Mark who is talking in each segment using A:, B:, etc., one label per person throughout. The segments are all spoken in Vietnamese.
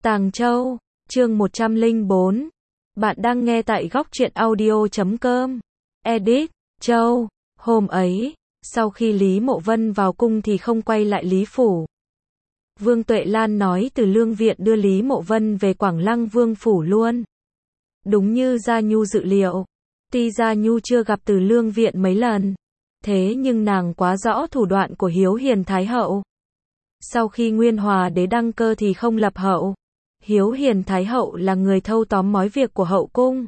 A: Tàng Châu, chương 104. Bạn đang nghe tại góc truyện audio.com. Edit, Châu. Hôm ấy, sau khi Lý Mộ Vân vào cung thì không quay lại Lý Phủ. Vương Tuệ Lan nói từ Lương Viện đưa Lý Mộ Vân về Quảng Lăng Vương Phủ luôn. Đúng như Gia Nhu dự liệu. Tuy Gia Nhu chưa gặp từ Lương Viện mấy lần, thế nhưng nàng quá rõ thủ đoạn của Hiếu Hiền Thái Hậu. Sau khi Nguyên Hòa Đế đăng cơ thì không lập hậu. Hiếu Hiền Thái Hậu là người thâu tóm mọi việc của hậu cung.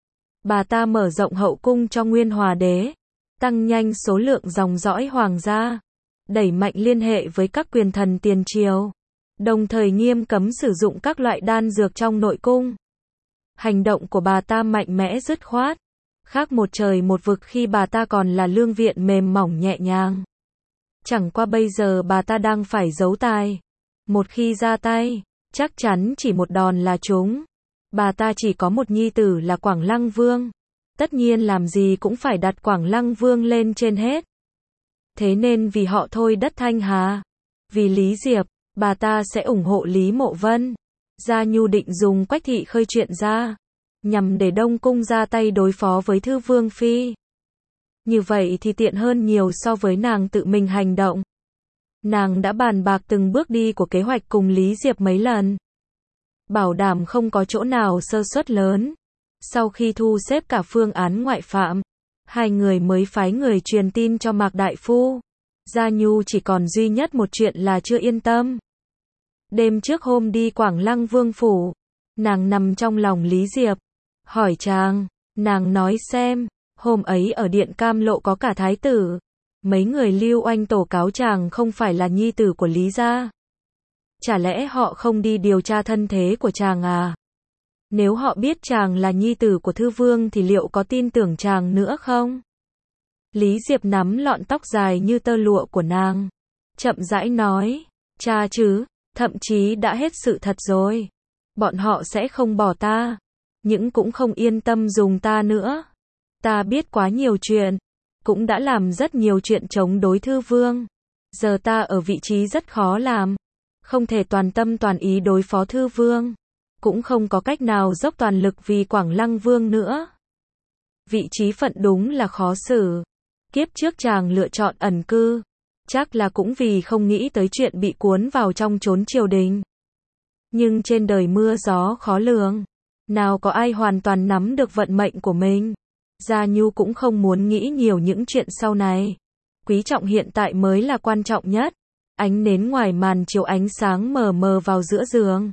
A: Bà ta mở rộng hậu cung cho Nguyên Hòa Đế, tăng nhanh số lượng dòng dõi hoàng gia, đẩy mạnh liên hệ với các quyền thần tiền triều, đồng thời nghiêm cấm sử dụng các loại đan dược trong nội cung. Hành động của bà ta mạnh mẽ dứt khoát, khác một trời một vực khi bà ta còn là Lương Viện mềm mỏng nhẹ nhàng. Chẳng qua bây giờ bà ta đang phải giấu tài. Một khi ra tay, chắc chắn chỉ một đòn là trúng. Bà ta chỉ có một nhi tử là Quảng Lăng Vương. Tất nhiên làm gì cũng phải đặt Quảng Lăng Vương lên trên hết. Thế nên vì họ thôi đất Thanh Hà, vì Lý Diệp, bà ta sẽ ủng hộ Lý Mộ Vân. Gia Nhu định dùng Quách Thị khơi chuyện ra, nhằm để Đông Cung ra tay đối phó với Thư Vương Phi. Như vậy thì tiện hơn nhiều so với nàng tự mình hành động. Nàng đã bàn bạc từng bước đi của kế hoạch cùng Lý Diệp mấy lần, bảo đảm không có chỗ nào sơ suất lớn. Sau khi thu xếp cả phương án ngoại phạm, hai người mới phái người truyền tin cho Mạc Đại Phu. Gia Nhu chỉ còn duy nhất một chuyện là chưa yên tâm. Đêm trước hôm đi Quảng Lăng Vương Phủ, nàng nằm trong lòng Lý Diệp, hỏi chàng, nàng nói xem, hôm ấy ở Điện Cam Lộ có cả thái tử. Mấy người Lưu Oanh tố cáo chàng không phải là nhi tử của Lý gia. Chả lẽ họ không đi điều tra thân thế của chàng à? Nếu họ biết chàng là nhi tử của Thư Vương thì liệu có tin tưởng chàng nữa không? Lý Diệp nắm lọn tóc dài như tơ lụa của nàng, chậm rãi nói, cha chứ, thậm chí đã hết sự thật rồi. Bọn họ sẽ không bỏ ta, nhưng cũng không yên tâm dùng ta nữa. Ta biết quá nhiều chuyện, cũng đã làm rất nhiều chuyện chống đối Thư Vương. Giờ ta ở vị trí rất khó làm, không thể toàn tâm toàn ý đối phó Thư Vương, cũng không có cách nào dốc toàn lực vì Quảng Lăng Vương nữa. Vị trí phận đúng là khó xử. Kiếp trước chàng lựa chọn ẩn cư, chắc là cũng vì không nghĩ tới chuyện bị cuốn vào trong chốn triều đình. Nhưng trên đời mưa gió khó lường, nào có ai hoàn toàn nắm được vận mệnh của mình. Gia Nhu cũng không muốn nghĩ nhiều những chuyện sau này. Quý trọng hiện tại mới là quan trọng nhất. Ánh nến ngoài màn chiếu ánh sáng mờ mờ vào giữa giường.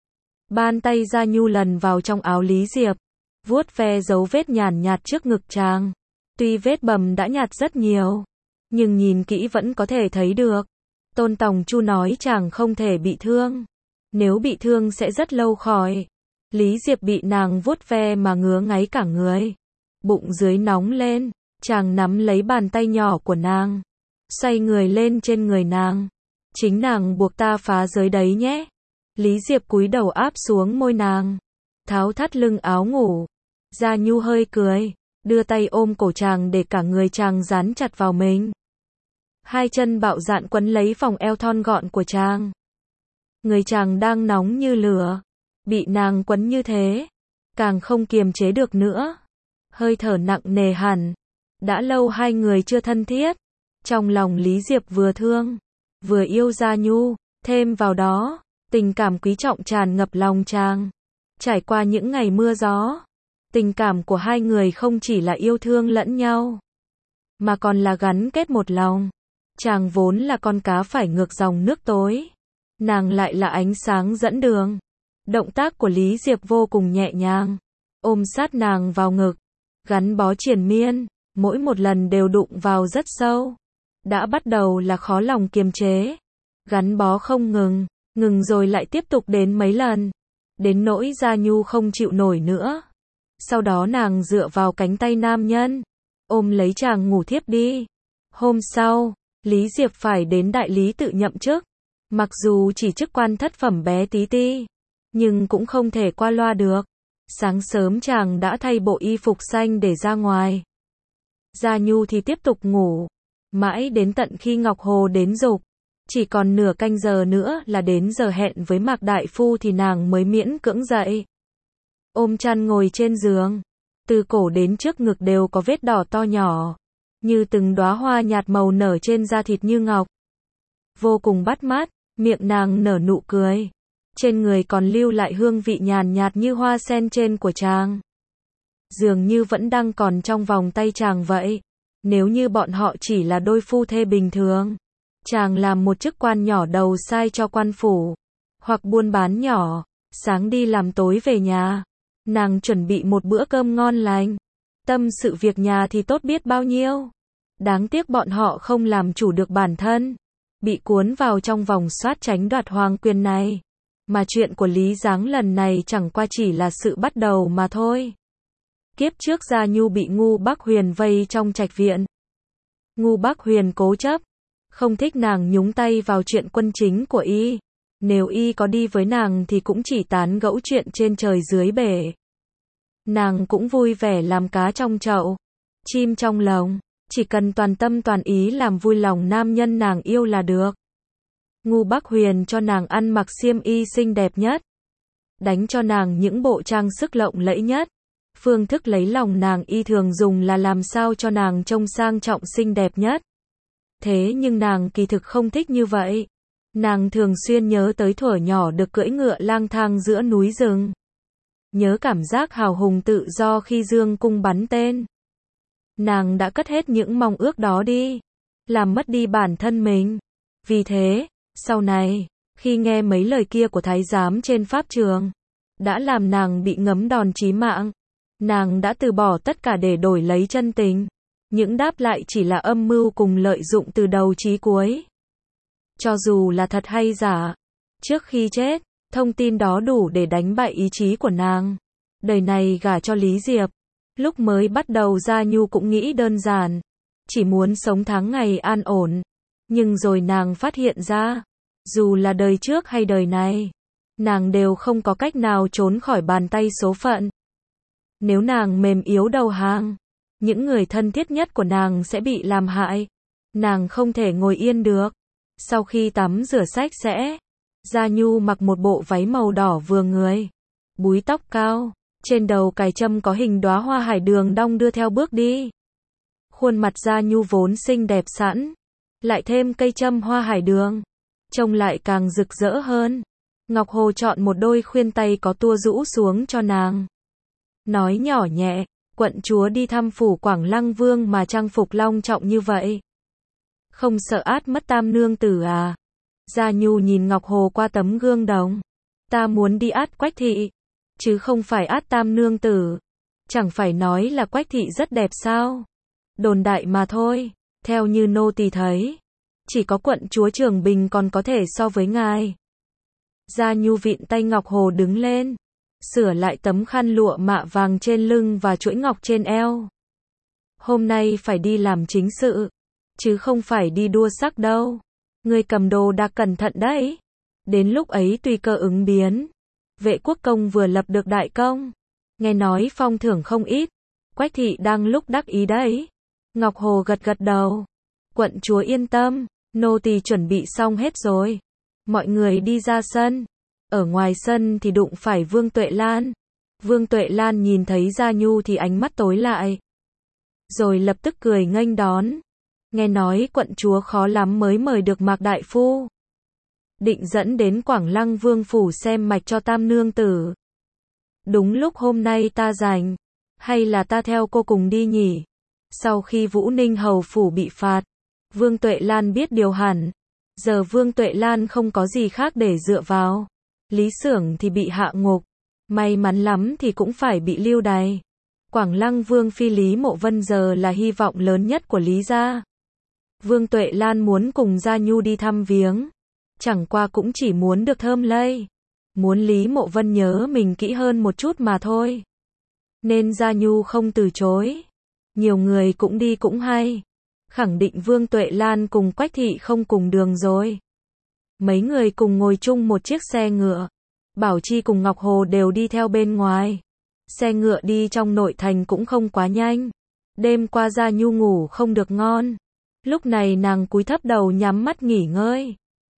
A: Bàn tay Gia Nhu lần vào trong áo Lý Diệp, vuốt ve dấu vết nhàn nhạt trước ngực chàng. Tuy vết bầm đã nhạt rất nhiều, nhưng nhìn kỹ vẫn có thể thấy được. Tôn Tòng Chu nói chàng không thể bị thương. Nếu bị thương sẽ rất lâu khỏi. Lý Diệp bị nàng vuốt ve mà ngứa ngáy cả người. Bụng dưới nóng lên, chàng nắm lấy bàn tay nhỏ của nàng, xoay người lên trên người nàng. Chính nàng buộc ta phá giới đấy nhé. Lý Diệp cúi đầu áp xuống môi nàng, tháo thắt lưng áo ngủ. Gia Nhu hơi cười, đưa tay ôm cổ chàng để cả người chàng dán chặt vào mình. Hai chân bạo dạn quấn lấy vòng eo thon gọn của chàng. Người chàng đang nóng như lửa, bị nàng quấn như thế, càng không kiềm chế được nữa. Hơi thở nặng nề hẳn. Đã lâu hai người chưa thân thiết. Trong lòng Lý Diệp vừa thương, vừa yêu Gia Nhu, thêm vào đó, tình cảm quý trọng tràn ngập lòng chàng. Trải qua những ngày mưa gió, tình cảm của hai người không chỉ là yêu thương lẫn nhau, mà còn là gắn kết một lòng. Chàng vốn là con cá phải ngược dòng nước tối, nàng lại là ánh sáng dẫn đường. Động tác của Lý Diệp vô cùng nhẹ nhàng, ôm sát nàng vào ngực, gắn bó triền miên, mỗi một lần đều đụng vào rất sâu. Đã bắt đầu là khó lòng kiềm chế, gắn bó không ngừng rồi lại tiếp tục đến mấy lần, đến nỗi Gia Nhu không chịu nổi nữa. Sau đó nàng dựa vào cánh tay nam nhân, ôm lấy chàng ngủ thiếp đi. Hôm sau, Lý Diệp phải đến đại lý tự nhậm chức. Mặc dù chỉ chức quan thất phẩm bé tí ti, nhưng cũng không thể qua loa được. Sáng sớm chàng đã thay bộ y phục xanh để ra ngoài. Gia Nhu thì tiếp tục ngủ, mãi đến tận khi Ngọc Hồ đến giục. Chỉ còn nửa canh giờ nữa là đến giờ hẹn với Mạc Đại Phu thì nàng mới miễn cưỡng dậy. Ôm chăn ngồi trên giường. Từ cổ đến trước ngực đều có vết đỏ to nhỏ. Như từng đóa hoa nhạt màu nở trên da thịt như ngọc. Vô cùng bắt mắt, miệng nàng nở nụ cười. Trên người còn lưu lại hương vị nhàn nhạt như hoa sen trên của chàng. Dường như vẫn đang còn trong vòng tay chàng vậy. Nếu như bọn họ chỉ là đôi phu thê bình thường, chàng làm một chức quan nhỏ đầu sai cho quan phủ, hoặc buôn bán nhỏ, sáng đi làm tối về nhà. Nàng chuẩn bị một bữa cơm ngon lành. Tâm sự việc nhà thì tốt biết bao nhiêu. Đáng tiếc bọn họ không làm chủ được bản thân, bị cuốn vào trong vòng xoát tránh đoạt hoàng quyền này. Mà chuyện của Lý Giáng lần này chẳng qua chỉ là sự bắt đầu mà thôi. Kiếp trước Gia Nhu bị Ngu Bắc Huyền vây trong trạch viện. Ngu Bắc Huyền cố chấp, không thích nàng nhúng tay vào chuyện quân chính của y. Nếu y có đi với nàng thì cũng chỉ tán gẫu chuyện trên trời dưới bể. Nàng cũng vui vẻ làm cá trong chậu, chim trong lồng, chỉ cần toàn tâm toàn ý làm vui lòng nam nhân nàng yêu là được. Ngu Bắc Huyền cho nàng ăn mặc xiêm y xinh đẹp nhất, đánh cho nàng những bộ trang sức lộng lẫy nhất. Phương thức lấy lòng nàng y thường dùng là làm sao cho nàng trông sang trọng xinh đẹp nhất. Thế nhưng nàng kỳ thực không thích như vậy. Nàng thường xuyên nhớ tới thuở nhỏ được cưỡi ngựa lang thang giữa núi rừng. Nhớ cảm giác hào hùng tự do khi dương cung bắn tên. Nàng đã cất hết những mong ước đó đi, làm mất đi bản thân mình. Vì thế, sau này, khi nghe mấy lời kia của thái giám trên pháp trường, đã làm nàng bị ngấm đòn chí mạng. Nàng đã từ bỏ tất cả để đổi lấy chân tình. Những đáp lại chỉ là âm mưu cùng lợi dụng từ đầu chí cuối. Cho dù là thật hay giả, trước khi chết, thông tin đó đủ để đánh bại ý chí của nàng. Đời này gả cho Lý Diệp, lúc mới bắt đầu Gia Nhu cũng nghĩ đơn giản, chỉ muốn sống tháng ngày an ổn. Nhưng rồi nàng phát hiện ra, dù là đời trước hay đời này, nàng đều không có cách nào trốn khỏi bàn tay số phận. Nếu nàng mềm yếu đầu hàng, những người thân thiết nhất của nàng sẽ bị làm hại. Nàng không thể ngồi yên được. Sau khi tắm rửa sạch sẽ, Gia Nhu mặc một bộ váy màu đỏ vừa người, búi tóc cao, trên đầu cài trâm có hình đóa hoa hải đường đong đưa theo bước đi. Khuôn mặt Gia Nhu vốn xinh đẹp sẵn, lại thêm cây trâm hoa hải đường, trông lại càng rực rỡ hơn. Ngọc Hồ chọn một đôi khuyên tay có tua rũ xuống cho nàng. Nói nhỏ nhẹ, quận chúa đi thăm phủ Quảng Lăng Vương mà trang phục long trọng như vậy. Không sợ át mất tam nương tử à? Gia Nhu nhìn Ngọc Hồ qua tấm gương đồng. Ta muốn đi át Quách thị, chứ không phải át tam nương tử. Chẳng phải nói là Quách thị rất đẹp sao? Đồn đại mà thôi, theo như nô tỳ thấy, chỉ có quận chúa Trường Bình còn có thể so với ngài. Gia Nhu vịn tay Ngọc Hồ đứng lên, sửa lại tấm khăn lụa mạ vàng trên lưng và chuỗi ngọc trên eo. Hôm nay phải đi làm chính sự, chứ không phải đi đua sắc đâu. Ngươi cầm đồ đạc cẩn thận đấy. Đến lúc ấy tùy cơ ứng biến. Vệ quốc công vừa lập được đại công, nghe nói phong thưởng không ít. Quách thị đang lúc đắc ý đấy. Ngọc Hồ gật gật đầu. Quận chúa yên tâm, nô tỳ chuẩn bị xong hết rồi. Mọi người đi ra sân. Ở ngoài sân thì đụng phải Vương Tuệ Lan. Vương Tuệ Lan nhìn thấy Gia Nhu thì ánh mắt tối lại, rồi lập tức cười nghênh đón. Nghe nói quận chúa khó lắm mới mời được Mạc Đại Phu, định dẫn đến Quảng Lăng Vương phủ xem mạch cho tam nương tử. Đúng lúc hôm nay ta rảnh, hay là ta theo cô cùng đi nhỉ? Sau khi Vũ Ninh hầu phủ bị phạt, Vương Tuệ Lan biết điều hẳn. Giờ Vương Tuệ Lan không có gì khác để dựa vào. Lý Xưởng thì bị hạ ngục, may mắn lắm thì cũng phải bị lưu đày. Quảng Lăng Vương phi Lý Mộ Vân giờ là hy vọng lớn nhất của Lý gia. Vương Tuệ Lan muốn cùng Gia Nhu đi thăm viếng, chẳng qua cũng chỉ muốn được thơm lây, muốn Lý Mộ Vân nhớ mình kỹ hơn một chút mà thôi. Nên Gia Nhu không từ chối. Nhiều người cũng đi cũng hay, khẳng định Vương Tuệ Lan cùng Quách thị không cùng đường rồi. Mấy người cùng ngồi chung một chiếc xe ngựa. Bảo Chi cùng Ngọc Hồ đều đi theo bên ngoài. Xe ngựa đi trong nội thành cũng không quá nhanh. Đêm qua Gia Nhu ngủ không được ngon. Lúc này nàng cúi thấp đầu nhắm mắt nghỉ ngơi.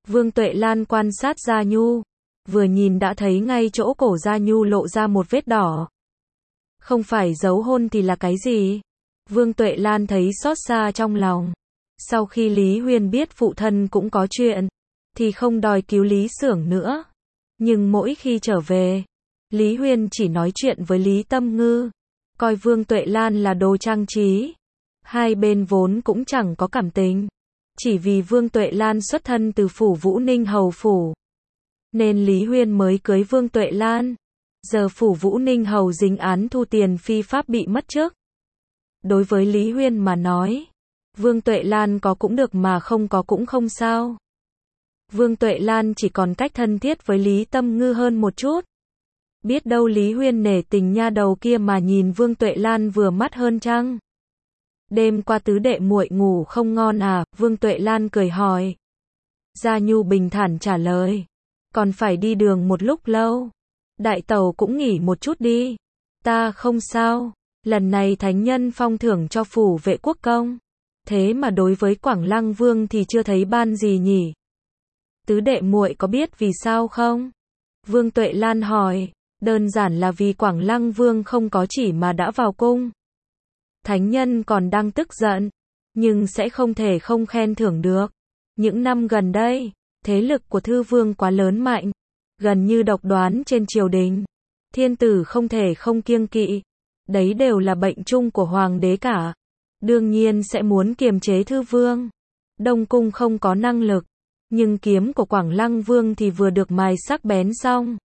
A: Vương Tuệ Lan quan sát Gia Nhu, vừa nhìn đã thấy ngay chỗ cổ Gia Nhu lộ ra một vết đỏ. Không phải dấu hôn thì là cái gì? Vương Tuệ Lan thấy xót xa trong lòng. Sau khi Lý Huyên biết phụ thân cũng có chuyện, thì không đòi cứu Lý Xưởng nữa. Nhưng mỗi khi trở về, Lý Huyên chỉ nói chuyện với Lý Tâm Ngư, coi Vương Tuệ Lan là đồ trang trí. Hai bên vốn cũng chẳng có cảm tình. Chỉ vì Vương Tuệ Lan xuất thân từ phủ Vũ Ninh Hầu phủ, nên Lý Huyên mới cưới Vương Tuệ Lan. Giờ phủ Vũ Ninh Hầu dính án thu tiền phi pháp bị mất chức. Đối với Lý Huyên mà nói, Vương Tuệ Lan có cũng được mà không có cũng không sao. Vương Tuệ Lan chỉ còn cách thân thiết với Lý Tâm Ngư hơn một chút. Biết đâu Lý Huyên nể tình nha đầu kia mà nhìn Vương Tuệ Lan vừa mắt hơn chăng? Đêm qua tứ đệ muội ngủ không ngon à? Vương Tuệ Lan cười hỏi. Gia Nhu bình thản trả lời. Còn phải đi đường một lúc lâu. Đại tẩu cũng nghỉ một chút đi. Ta không sao. Lần này thánh nhân phong thưởng cho phủ vệ quốc công. Thế mà đối với Quảng Lăng Vương thì chưa thấy ban gì nhỉ? Tứ đệ muội có biết vì sao không? Vương Tuệ Lan hỏi. Đơn giản là vì Quảng Lăng Vương không có chỉ mà đã vào cung. Thánh nhân còn đang tức giận, nhưng sẽ không thể không khen thưởng được. Những năm gần đây, thế lực của Thư Vương quá lớn mạnh, gần như độc đoán trên triều đình. Thiên tử không thể không kiêng kỵ. Đấy đều là bệnh chung của hoàng đế cả. Đương nhiên sẽ muốn kiềm chế Thư Vương. Đông cung không có năng lực, nhưng kiếm của Quảng Lăng Vương thì vừa được mài sắc bén xong.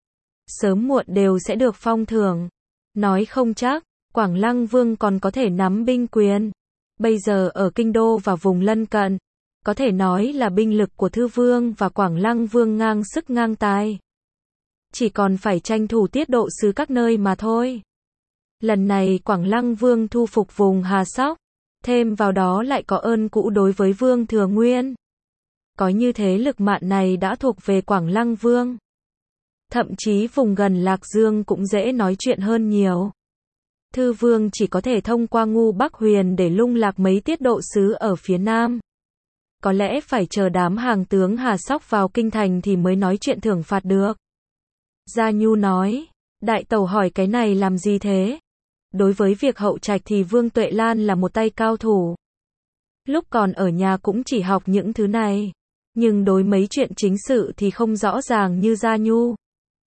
A: Sớm muộn đều sẽ được phong thưởng. Nói không chắc, Quảng Lăng Vương còn có thể nắm binh quyền. Bây giờ ở Kinh Đô và vùng lân cận, có thể nói là binh lực của Thư Vương và Quảng Lăng Vương ngang sức ngang tài. Chỉ còn phải tranh thủ tiết độ sứ các nơi mà thôi. Lần này Quảng Lăng Vương thu phục vùng Hà Sóc, thêm vào đó lại có ơn cũ đối với Vương Thừa Nguyên. Có như thế lực mạn này đã thuộc về Quảng Lăng Vương. Thậm chí vùng gần Lạc Dương cũng dễ nói chuyện hơn nhiều. Thư Vương chỉ có thể thông qua Ngu Bắc Huyền để lung lạc mấy tiết độ sứ ở phía Nam. Có lẽ phải chờ đám hàng tướng Hà Sóc vào kinh thành thì mới nói chuyện thưởng phạt được. Gia Nhu nói, đại tẩu hỏi cái này làm gì thế? Đối với việc hậu trạch thì Vương Tuệ Lan là một tay cao thủ. Lúc còn ở nhà cũng chỉ học những thứ này. Nhưng đối mấy chuyện chính sự thì không rõ ràng như Gia Nhu.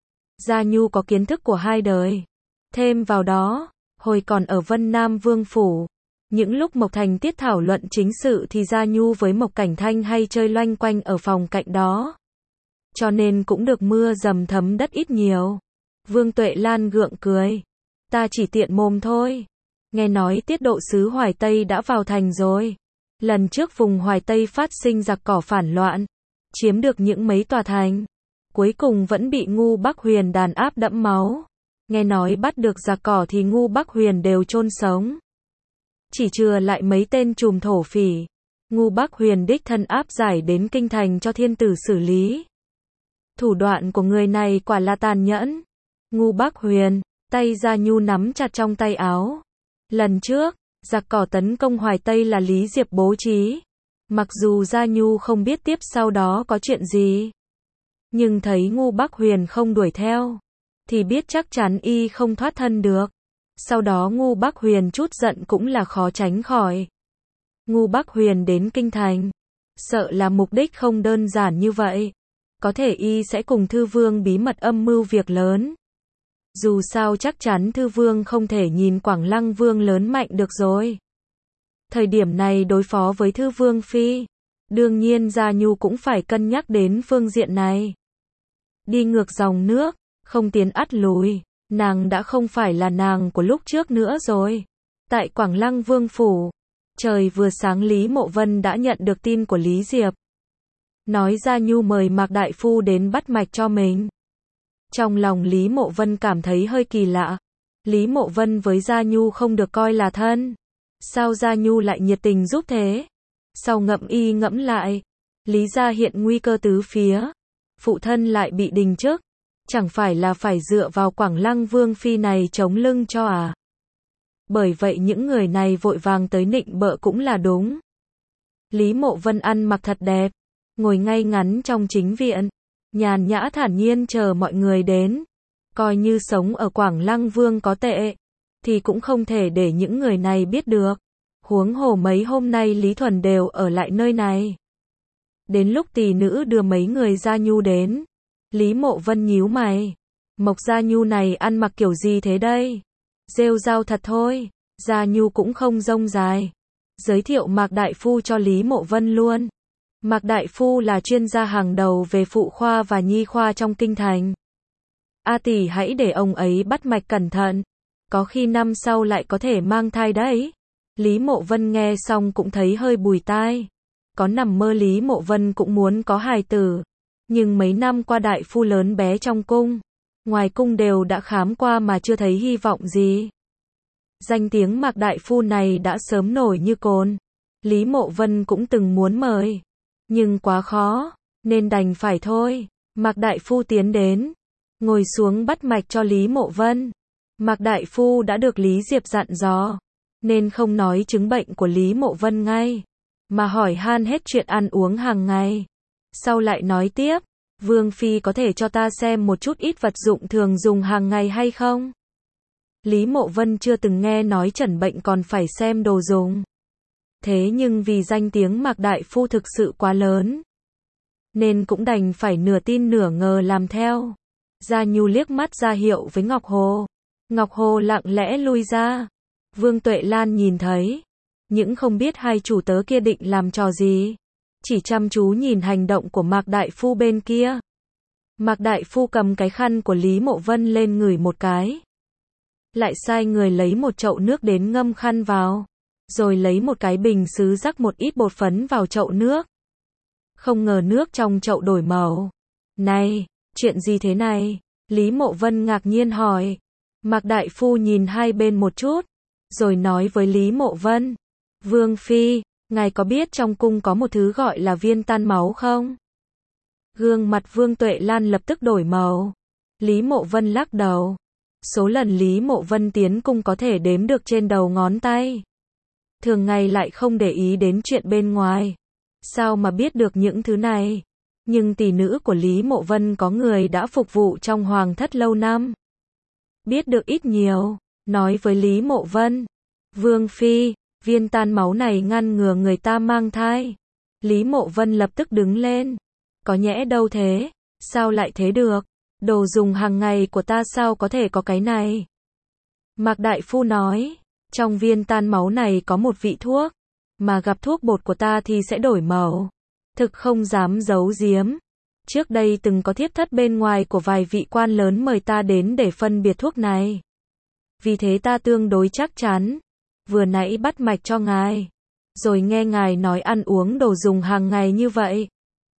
A: Gia Nhu có kiến thức của hai đời. Thêm vào đó, hồi còn ở Vân Nam Vương Phủ, những lúc Mộc Thành Tiết thảo luận chính sự thì Gia Nhu với Mộc Cảnh Thanh hay chơi loanh quanh ở phòng cạnh đó. Cho nên cũng được mưa dầm thấm đất ít nhiều. Vương Tuệ Lan gượng cười. Ta chỉ tiện mồm thôi. Nghe nói tiết độ sứ Hoài Tây đã vào thành rồi. Lần trước vùng Hoài Tây phát sinh giặc cỏ phản loạn, chiếm được những mấy tòa thành. Cuối cùng vẫn bị Ngu Bắc Huyền đàn áp đẫm máu. Nghe nói bắt được giặc cỏ thì Ngu Bắc Huyền đều chôn sống. Chỉ chừa lại mấy tên trùm thổ phỉ. Ngu Bắc Huyền đích thân áp giải đến kinh thành cho thiên tử xử lý. Thủ đoạn của người này quả là tàn nhẫn. Ngu Bắc Huyền, tay Gia Nhu nắm chặt trong tay áo. Lần trước, giặc cỏ tấn công Hoài Tây là Lý Diệp bố trí. Mặc dù Gia Nhu không biết tiếp sau đó có chuyện gì, nhưng thấy Ngu Bắc Huyền không đuổi theo, thì biết chắc chắn y không thoát thân được. Sau đó Ngu Bắc Huyền chút giận cũng là khó tránh khỏi. Ngu Bắc Huyền đến kinh thành, sợ là mục đích không đơn giản như vậy. Có thể y sẽ cùng Thư Vương bí mật âm mưu việc lớn. Dù sao chắc chắn Thư Vương không thể nhìn Quảng Lăng Vương lớn mạnh được rồi. Thời điểm này đối phó với Thư Vương phi, đương nhiên Gia Nhu cũng phải cân nhắc đến phương diện này. Đi ngược dòng nước, không tiến ắt lùi, nàng đã không phải là nàng của lúc trước nữa rồi. Tại Quảng Lăng Vương phủ, trời vừa sáng Lý Mộ Vân đã nhận được tin của Lý Diệp. Nói Gia Nhu mời Mạc Đại Phu đến bắt mạch cho mình. Trong lòng Lý Mộ Vân cảm thấy hơi kỳ lạ. Lý Mộ Vân với Gia Nhu không được coi là thân. Sao Gia Nhu lại nhiệt tình giúp thế? Sau ngẫm lại, Lý gia hiện nguy cơ tứ phía. Phụ thân lại bị đình chức. Chẳng phải là phải dựa vào Quảng Lăng Vương phi này chống lưng cho à? Bởi vậy những người này vội vàng tới nịnh bợ cũng là đúng. Lý Mộ Vân ăn mặc thật đẹp, ngồi ngay ngắn trong chính viện, nhàn nhã thản nhiên chờ mọi người đến. Coi như sống ở Quảng Lăng Vương có tệ, thì cũng không thể để những người này biết được. Huống hồ mấy hôm nay Lý Thuần đều ở lại nơi này. Đến lúc tỳ nữ đưa mấy người Gia Nhu đến, Lý Mộ Vân nhíu mày. Mộc Gia Nhu này ăn mặc kiểu gì thế đây? Rêu rao thật thôi. Gia Nhu cũng không rông dài. Giới thiệu Mạc Đại Phu cho Lý Mộ Vân luôn. Mạc Đại Phu là chuyên gia hàng đầu về phụ khoa và nhi khoa trong kinh thành. A tỷ hãy để ông ấy bắt mạch cẩn thận. Có khi năm sau lại có thể mang thai đấy. Lý Mộ Vân nghe xong cũng thấy hơi bùi tai. Có nằm mơ Lý Mộ Vân cũng muốn có hài tử. Nhưng mấy năm qua đại phu lớn bé trong cung, ngoài cung đều đã khám qua mà chưa thấy hy vọng gì. Danh tiếng Mạc Đại Phu này đã sớm nổi như cồn. Lý Mộ Vân cũng từng muốn mời, nhưng quá khó, nên đành phải thôi. Mạc Đại Phu tiến đến, ngồi xuống bắt mạch cho Lý Mộ Vân. Mạc Đại Phu đã được Lý Diệp dặn dò, nên không nói chứng bệnh của Lý Mộ Vân ngay, mà hỏi han hết chuyện ăn uống hàng ngày. Sau lại nói tiếp, Vương Phi có thể cho ta xem một chút ít vật dụng thường dùng hàng ngày hay không? Lý Mộ Vân chưa từng nghe nói chẩn bệnh còn phải xem đồ dùng. Thế nhưng vì danh tiếng Mạc Đại Phu thực sự quá lớn, nên cũng đành phải nửa tin nửa ngờ làm theo. Gia Nhu liếc mắt ra hiệu với Ngọc Hồ. Ngọc Hồ lặng lẽ lui ra. Vương Tuệ Lan nhìn thấy, những không biết hai chủ tớ kia định làm trò gì, chỉ chăm chú nhìn hành động của Mạc Đại Phu bên kia. Mạc Đại Phu cầm cái khăn của Lý Mộ Vân lên ngửi một cái, lại sai người lấy một chậu nước đến ngâm khăn vào, rồi lấy một cái bình sứ rắc một ít bột phấn vào chậu nước. Không ngờ nước trong chậu đổi màu. Này, chuyện gì thế này? Lý Mộ Vân ngạc nhiên hỏi. Mạc Đại Phu nhìn hai bên một chút, rồi nói với Lý Mộ Vân, Vương Phi, ngài có biết trong cung có một thứ gọi là viên tan máu không? Gương mặt Vương Tuệ Lan lập tức đổi màu. Lý Mộ Vân lắc đầu. Số lần Lý Mộ Vân tiến cung có thể đếm được trên đầu ngón tay. Thường ngày lại không để ý đến chuyện bên ngoài. Sao mà biết được những thứ này? Nhưng tỷ nữ của Lý Mộ Vân có người đã phục vụ trong hoàng thất lâu năm, biết được ít nhiều, nói với Lý Mộ Vân, Vương Phi, viên tan máu này ngăn ngừa người ta mang thai. Lý Mộ Vân lập tức đứng lên. Có nhẽ đâu thế? Sao lại thế được? Đồ dùng hàng ngày của ta sao có thể có cái này? Mạc Đại Phu nói, trong viên tan máu này có một vị thuốc, mà gặp thuốc bột của ta thì sẽ đổi màu. Thực không dám giấu giếm. Trước đây từng có thiếp thất bên ngoài của vài vị quan lớn mời ta đến để phân biệt thuốc này. Vì thế ta tương đối chắc chắn. Vừa nãy bắt mạch cho ngài, rồi nghe ngài nói ăn uống đồ dùng hàng ngày như vậy.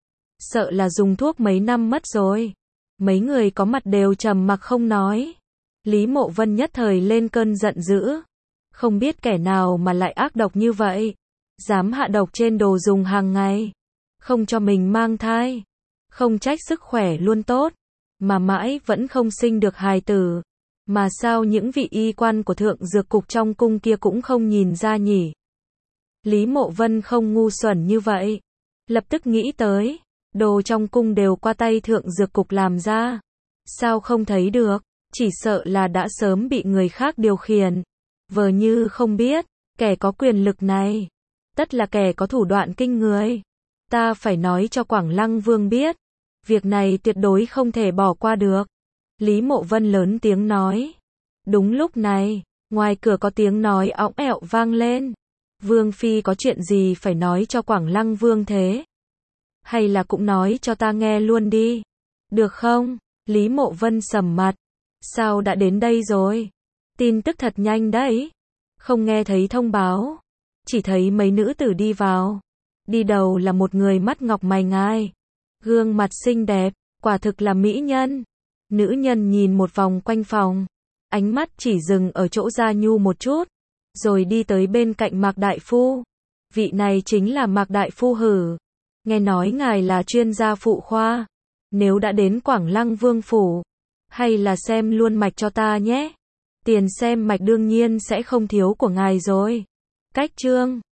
A: Sợ là dùng thuốc mấy năm mất rồi. Mấy người có mặt đều trầm mặc không nói. Lý Mộ Vân nhất thời lên cơn giận dữ. Không biết kẻ nào mà lại ác độc như vậy. Dám hạ độc trên đồ dùng hàng ngày. Không cho mình mang thai. Không trách sức khỏe luôn tốt, mà mãi vẫn không sinh được hài tử. Mà sao những vị y quan của thượng dược cục trong cung kia cũng không nhìn ra nhỉ? Lý Mộ Vân không ngu xuẩn như vậy. Lập tức nghĩ tới, đồ trong cung đều qua tay thượng dược cục làm ra. Sao không thấy được? Chỉ sợ là đã sớm bị người khác điều khiển. Vờ như không biết, kẻ có quyền lực này, tất là kẻ có thủ đoạn kinh người. Ta phải nói cho Quảng Lăng Vương biết. Việc này tuyệt đối không thể bỏ qua được. Lý Mộ Vân lớn tiếng nói. Đúng lúc này, ngoài cửa có tiếng nói õng ẹo vang lên. Vương Phi có chuyện gì phải nói cho Quảng Lăng Vương thế? Hay là cũng nói cho ta nghe luôn đi. Được không? Lý Mộ Vân sầm mặt. Sao đã đến đây rồi? Tin tức thật nhanh đấy. Không nghe thấy thông báo. Chỉ thấy mấy nữ tử đi vào. Đi đầu là một người mắt ngọc mày ngai. Gương mặt xinh đẹp, quả thực là mỹ nhân. Nữ nhân nhìn một vòng quanh phòng. Ánh mắt chỉ dừng ở chỗ Gia Nhu một chút. Rồi đi tới bên cạnh Mạc Đại Phu. Vị này chính là Mạc Đại Phu hử. Nghe nói ngài là chuyên gia phụ khoa. Nếu đã đến Quảng Lăng Vương phủ, hay là xem luôn mạch cho ta nhé. Tiền xem mạch đương nhiên sẽ không thiếu của ngài rồi. Cách chương